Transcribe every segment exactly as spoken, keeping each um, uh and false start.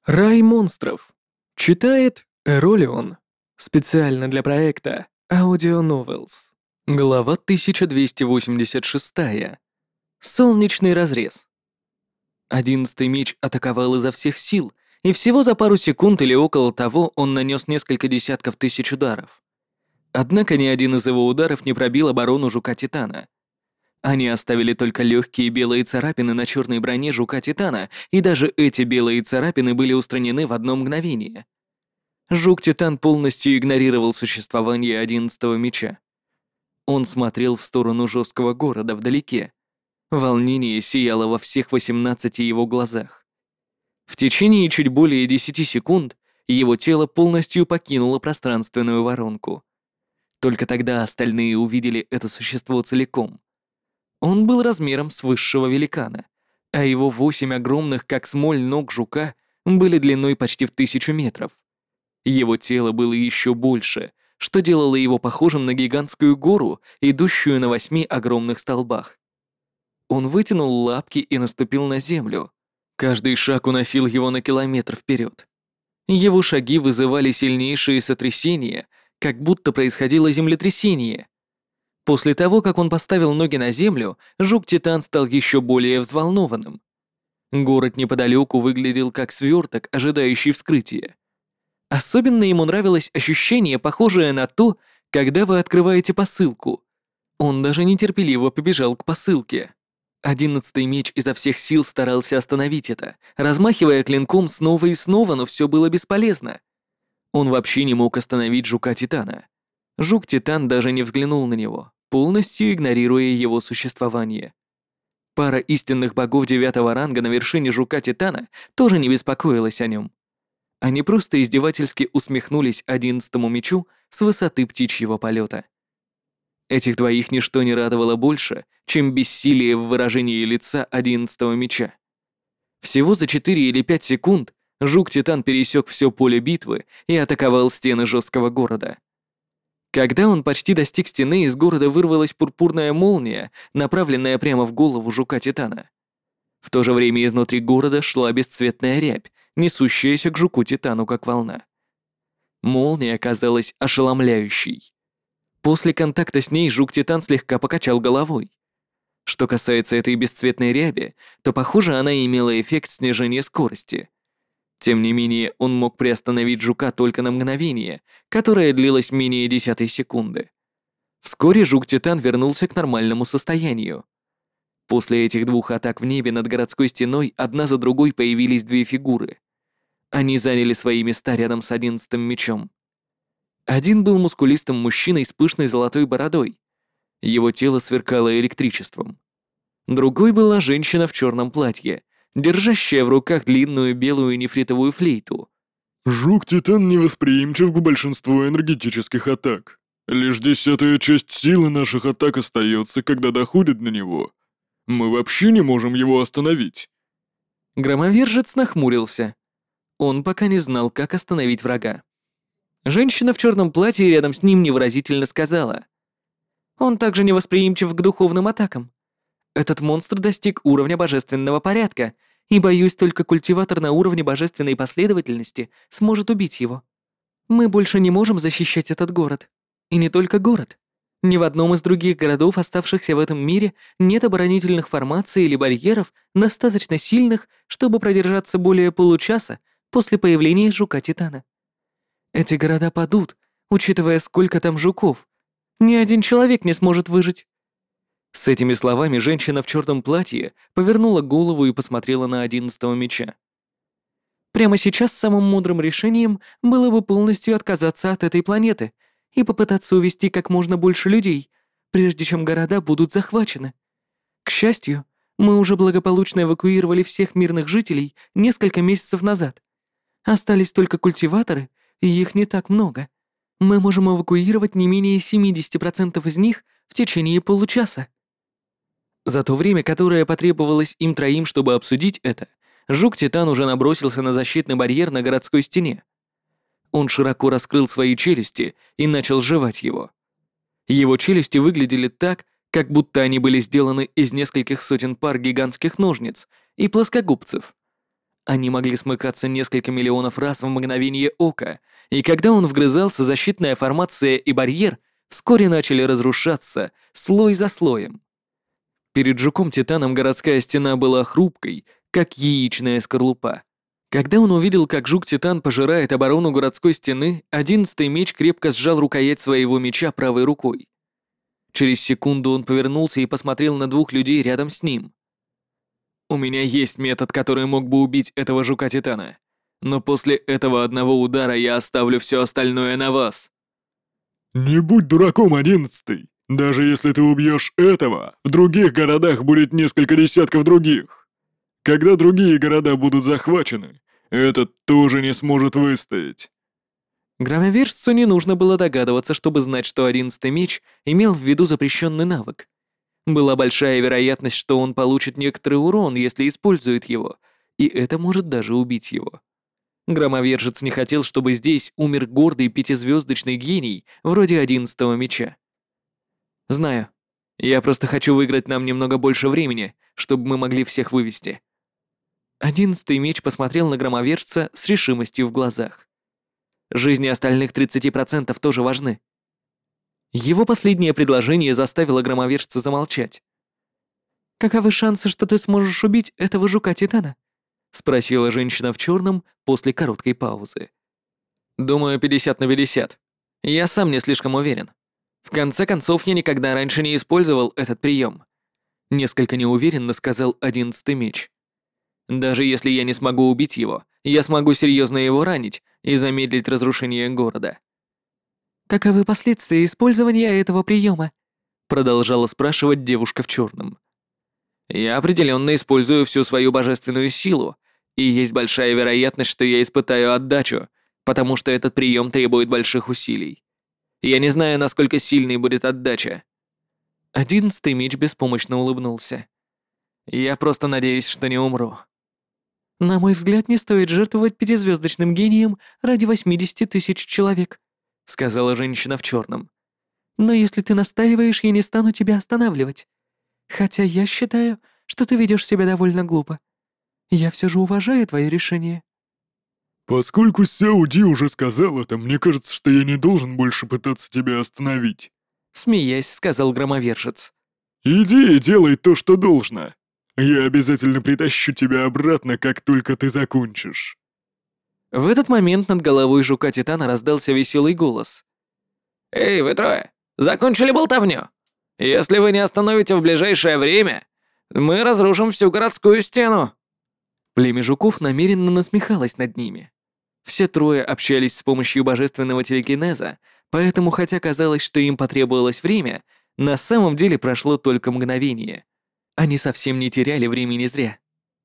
Рай монстров. Читает Эролион. Специально для проекта Audio Novels. Глава тысяча двести восемьдесят шесть. Солнечный разрез. Одиннадцатый меч атаковал изо всех сил, и всего за пару секунд или около того он нанес несколько десятков тысяч ударов. Однако ни один из его ударов не пробил оборону Жука-Титана. Они оставили только легкие белые царапины на черной броне Жука-Титана, и даже эти белые царапины были устранены в одно мгновение. Жук-Титан полностью игнорировал существование одиннадцатого меча. Он смотрел в сторону жесткого города вдалеке. Волнение сияло во всех восемнадцати его глазах. В течение чуть более десяти секунд его тело полностью покинуло пространственную воронку. Только тогда остальные увидели это существо целиком. Он был размером с высшего великана, а его восемь огромных, как смоль, ног жука были длиной почти в тысячу метров. Его тело было еще больше, что делало его похожим на гигантскую гору, идущую на восьми огромных столбах. Он вытянул лапки и наступил на землю. Каждый шаг уносил его на километр вперед. Его шаги вызывали сильнейшие сотрясения, как будто происходило землетрясение. После того, как он поставил ноги на землю, Жук-Титан стал еще более взволнованным. Город неподалеку выглядел как сверток, ожидающий вскрытия. Особенно ему нравилось ощущение, похожее на то, когда вы открываете посылку. Он даже нетерпеливо побежал к посылке. Одиннадцатый меч изо всех сил старался остановить это, размахивая клинком снова и снова, но все было бесполезно. Он вообще не мог остановить Жука-Титана. Жук-Титан даже не взглянул на него, полностью игнорируя его существование. Пара истинных богов девятого ранга на вершине Жука-Титана тоже не беспокоилась о нем. Они просто издевательски усмехнулись одиннадцатому мечу с высоты птичьего полета. Этих двоих ничто не радовало больше, чем бессилие в выражении лица одиннадцатого меча. Всего за четыре или пять секунд Жук-Титан пересек все поле битвы и атаковал стены жесткого города. Когда он почти достиг стены, из города вырвалась пурпурная молния, направленная прямо в голову Жука-Титана. В то же время изнутри города шла бесцветная рябь, несущаяся к Жуку-Титану как волна. Молния оказалась ошеломляющей. После контакта с ней Жук-Титан слегка покачал головой. Что касается этой бесцветной ряби, то, похоже, она имела эффект снижения скорости. Тем не менее, он мог приостановить жука только на мгновение, которое длилось менее десятой секунды. Вскоре Жук-Титан вернулся к нормальному состоянию. После этих двух атак в небе над городской стеной одна за другой появились две фигуры. Они заняли свои места рядом с одиннадцатым мечом. Один был мускулистым мужчиной с пышной золотой бородой. Его тело сверкало электричеством. Другой была женщина в черном платье, держащая в руках длинную белую нефритовую флейту. Жук-Титан невосприимчив к большинству энергетических атак. Лишь десятая часть силы наших атак остается, когда доходит до него. Мы вообще не можем его остановить. Громовержец нахмурился. Он пока не знал, как остановить врага. Женщина в черном платье рядом с ним невыразительно сказала: «Он также невосприимчив к духовным атакам. Этот монстр достиг уровня божественного порядка, и, боюсь, только культиватор на уровне божественной последовательности сможет убить его. Мы больше не можем защищать этот город. И не только город. Ни в одном из других городов, оставшихся в этом мире, нет оборонительных формаций или барьеров, достаточно сильных, чтобы продержаться более получаса после появления Жука-Титана. Эти города падут, учитывая, сколько там жуков. Ни один человек не сможет выжить». С этими словами женщина в черном платье повернула голову и посмотрела на одиннадцатого меча. «Прямо сейчас самым мудрым решением было бы полностью отказаться от этой планеты и попытаться увести как можно больше людей, прежде чем города будут захвачены. К счастью, мы уже благополучно эвакуировали всех мирных жителей несколько месяцев назад. Остались только культиваторы, и их не так много. Мы можем эвакуировать не менее семьдесят процентов из них в течение получаса». За то время, которое потребовалось им троим, чтобы обсудить это, Жук-Титан уже набросился на защитный барьер на городской стене. Он широко раскрыл свои челюсти и начал жевать его. Его челюсти выглядели так, как будто они были сделаны из нескольких сотен пар гигантских ножниц и плоскогубцев. Они могли смыкаться несколько миллионов раз в мгновение ока, и когда он вгрызался, защитная формация и барьер вскоре начали разрушаться слой за слоем. Перед жуком-титаном городская стена была хрупкой, как яичная скорлупа. Когда он увидел, как жук-титан пожирает оборону городской стены, одиннадцатый меч крепко сжал рукоять своего меча правой рукой. Через секунду он повернулся и посмотрел на двух людей рядом с ним. «У меня есть метод, который мог бы убить этого жука-титана, но после этого одного удара я оставлю все остальное на вас». «Не будь дураком, одиннадцатый. Даже если ты убьешь этого, в других городах будет несколько десятков других. Когда другие города будут захвачены, этот тоже не сможет выстоять». Громовержцу не нужно было догадываться, чтобы знать, что одиннадцатый меч имел в виду запрещенный навык. Была большая вероятность, что он получит некоторый урон, если использует его, и это может даже убить его. Громовержец не хотел, чтобы здесь умер гордый пятизвездочный гений вроде одиннадцатого меча. «Знаю. Я просто хочу выиграть нам немного больше времени, чтобы мы могли всех вывести». Одиннадцатый меч посмотрел на громовержца с решимостью в глазах. Жизни остальных тридцати процентов тоже важны. Его последнее предложение заставило громовержца замолчать. «Каковы шансы, что ты сможешь убить этого жука-титана?» — спросила женщина в черном после короткой паузы. «Думаю, пятьдесят на пятьдесят. Я сам не слишком уверен. В конце концов, я никогда раньше не использовал этот прием», — несколько неуверенно сказал одиннадцатый меч. «Даже если я не смогу убить его, я смогу серьезно его ранить и замедлить разрушение города». «Каковы последствия использования этого приема?» — продолжала спрашивать девушка в черном. «Я определенно использую всю свою божественную силу, и есть большая вероятность, что я испытаю отдачу, потому что этот прием требует больших усилий. Я не знаю, насколько сильной будет отдача». Одиннадцатый меч беспомощно улыбнулся. «Я просто надеюсь, что не умру». «На мой взгляд, не стоит жертвовать пятизвездочным гением ради восьмидесяти тысяч человек», — сказала женщина в черном. «Но если ты настаиваешь, я не стану тебя останавливать. Хотя я считаю, что ты ведешь себя довольно глупо. Я все же уважаю твое решение». «Поскольку Сяо Ди уже сказал это, мне кажется, что я не должен больше пытаться тебя остановить», — смеясь, сказал громовержец. «Иди и делай то, что должно. Я обязательно притащу тебя обратно, как только ты закончишь». В этот момент над головой жука-титана раздался веселый голос. «Эй, вы трое, закончили болтовню? Если вы не остановите в ближайшее время, мы разрушим всю городскую стену». Племя жуков намеренно насмехалось над ними. Все трое общались с помощью божественного телекинеза, поэтому, хотя казалось, что им потребовалось время, на самом деле прошло только мгновение. Они совсем не теряли времени зря.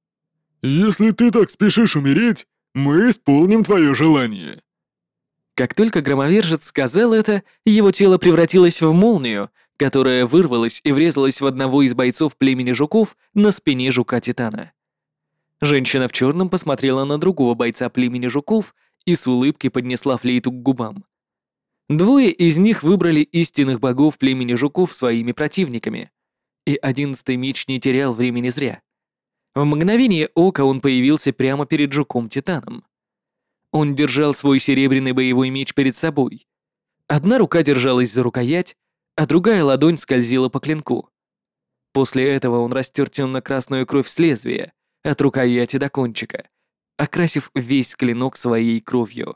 «Если ты так спешишь умереть, мы исполним твое желание». Как только громовержец сказал это, его тело превратилось в молнию, которая вырвалась и врезалась в одного из бойцов племени жуков на спине жука-титана. Женщина в черном посмотрела на другого бойца племени жуков и с улыбкой поднесла флейту к губам. Двое из них выбрали истинных богов племени жуков своими противниками, и одиннадцатый меч не терял времени зря. В мгновение ока он появился прямо перед жуком-титаном. Он держал свой серебряный боевой меч перед собой. Одна рука держалась за рукоять, а другая ладонь скользила по клинку. После этого он растер темно-красную кровь с лезвия, от рукояти до кончика, окрасив весь клинок своей кровью.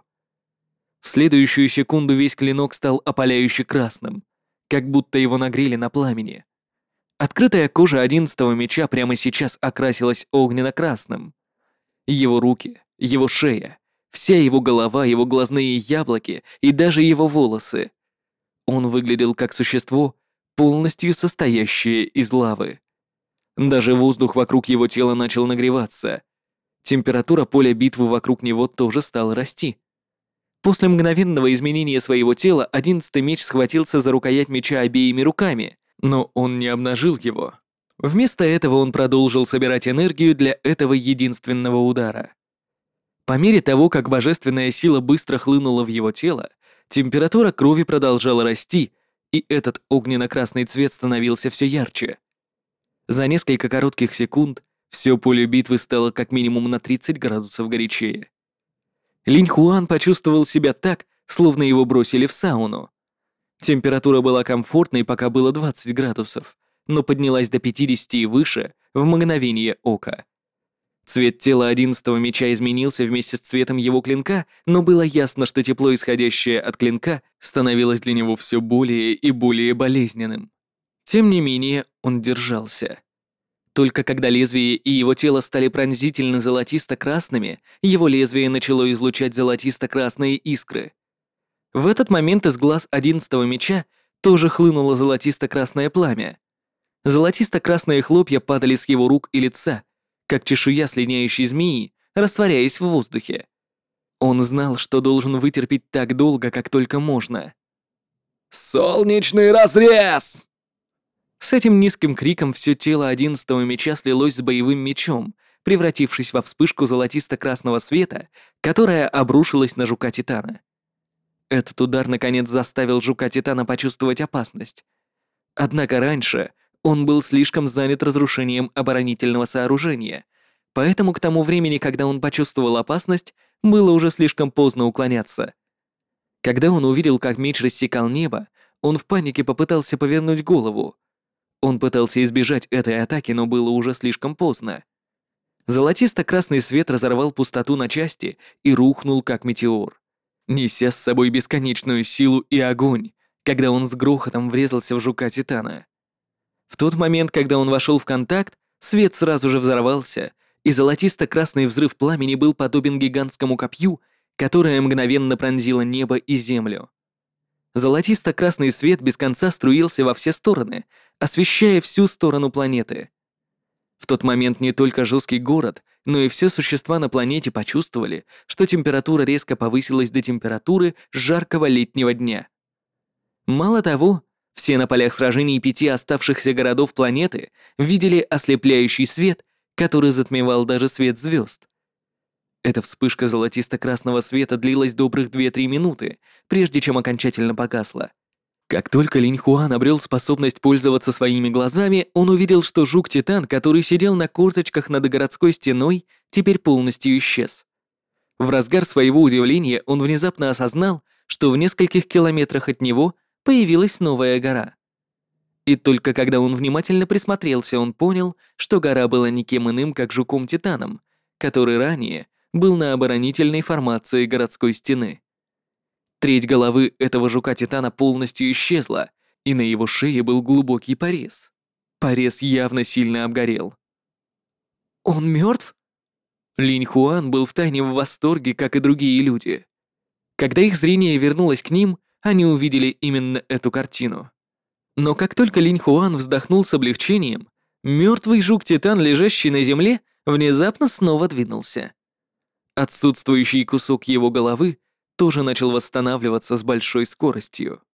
В следующую секунду весь клинок стал опаляюще красным, как будто его нагрели на пламени. Открытая кожа одиннадцатого меча прямо сейчас окрасилась огненно-красным. Его руки, его шея, вся его голова, его глазные яблоки и даже его волосы. Он выглядел как существо, полностью состоящее из лавы. Даже воздух вокруг его тела начал нагреваться. Температура поля битвы вокруг него тоже стала расти. После мгновенного изменения своего тела одиннадцатый меч схватился за рукоять меча обеими руками, но он не обнажил его. Вместо этого он продолжил собирать энергию для этого единственного удара. По мере того, как божественная сила быстро хлынула в его тело, температура крови продолжала расти, и этот огненно-красный цвет становился все ярче. За несколько коротких секунд Все поле битвы стало как минимум на тридцать градусов горячее. Линь Хуан почувствовал себя так, словно его бросили в сауну. Температура была комфортной, пока было двадцать градусов, но поднялась до пятидесяти и выше в мгновение ока. Цвет тела одиннадцатого меча изменился вместе с цветом его клинка, но было ясно, что тепло, исходящее от клинка, становилось для него все более и более болезненным. Тем не менее, он держался. Только когда лезвие и его тело стали пронзительно золотисто-красными, его лезвие начало излучать золотисто-красные искры. В этот момент из глаз одиннадцатого меча тоже хлынуло золотисто-красное пламя. Золотисто-красные хлопья падали с его рук и лица, как чешуя слиняющей змеи, растворяясь в воздухе. Он знал, что должен вытерпеть так долго, как только можно. «Солнечный разрез!» С этим низким криком все тело одиннадцатого меча слилось с боевым мечом, превратившись во вспышку золотисто-красного света, которая обрушилась на жука-титана. Этот удар наконец заставил жука-титана почувствовать опасность. Однако раньше он был слишком занят разрушением оборонительного сооружения, поэтому к тому времени, когда он почувствовал опасность, было уже слишком поздно уклоняться. Когда он увидел, как меч рассекал небо, он в панике попытался повернуть голову. Он пытался избежать этой атаки, но было уже слишком поздно. Золотисто-красный свет разорвал пустоту на части и рухнул, как метеор, неся с собой бесконечную силу и огонь, когда он с грохотом врезался в жука-титана. В тот момент, когда он вошел в контакт, свет сразу же взорвался, и золотисто-красный взрыв пламени был подобен гигантскому копью, которое мгновенно пронзило небо и землю. Золотисто-красный свет без конца струился во все стороны, освещая всю сторону планеты. В тот момент не только жесткий город, но и все существа на планете почувствовали, что температура резко повысилась до температуры жаркого летнего дня. Мало того, все на полях сражений пяти оставшихся городов планеты видели ослепляющий свет, который затмевал даже свет звезд. Эта вспышка золотисто-красного света длилась добрых две-три минуты, прежде чем окончательно погасла. Как только Линь Хуан обрел способность пользоваться своими глазами, он увидел, что жук-титан, который сидел на корточках над городской стеной, теперь полностью исчез. В разгар своего удивления он внезапно осознал, что в нескольких километрах от него появилась новая гора. И только когда он внимательно присмотрелся, он понял, что гора была никем иным, как жуком-титаном, который ранее был на оборонительной формации городской стены. Треть головы этого жука-титана полностью исчезла, и на его шее был глубокий порез. Порез явно сильно обгорел. «Он мертв?» Линь Хуан был втайне в восторге, как и другие люди. Когда их зрение вернулось к ним, они увидели именно эту картину. Но как только Линь Хуан вздохнул с облегчением, мертвый жук-титан, лежащий на земле, внезапно снова двинулся. Отсутствующий кусок его головы тоже начал восстанавливаться с большой скоростью.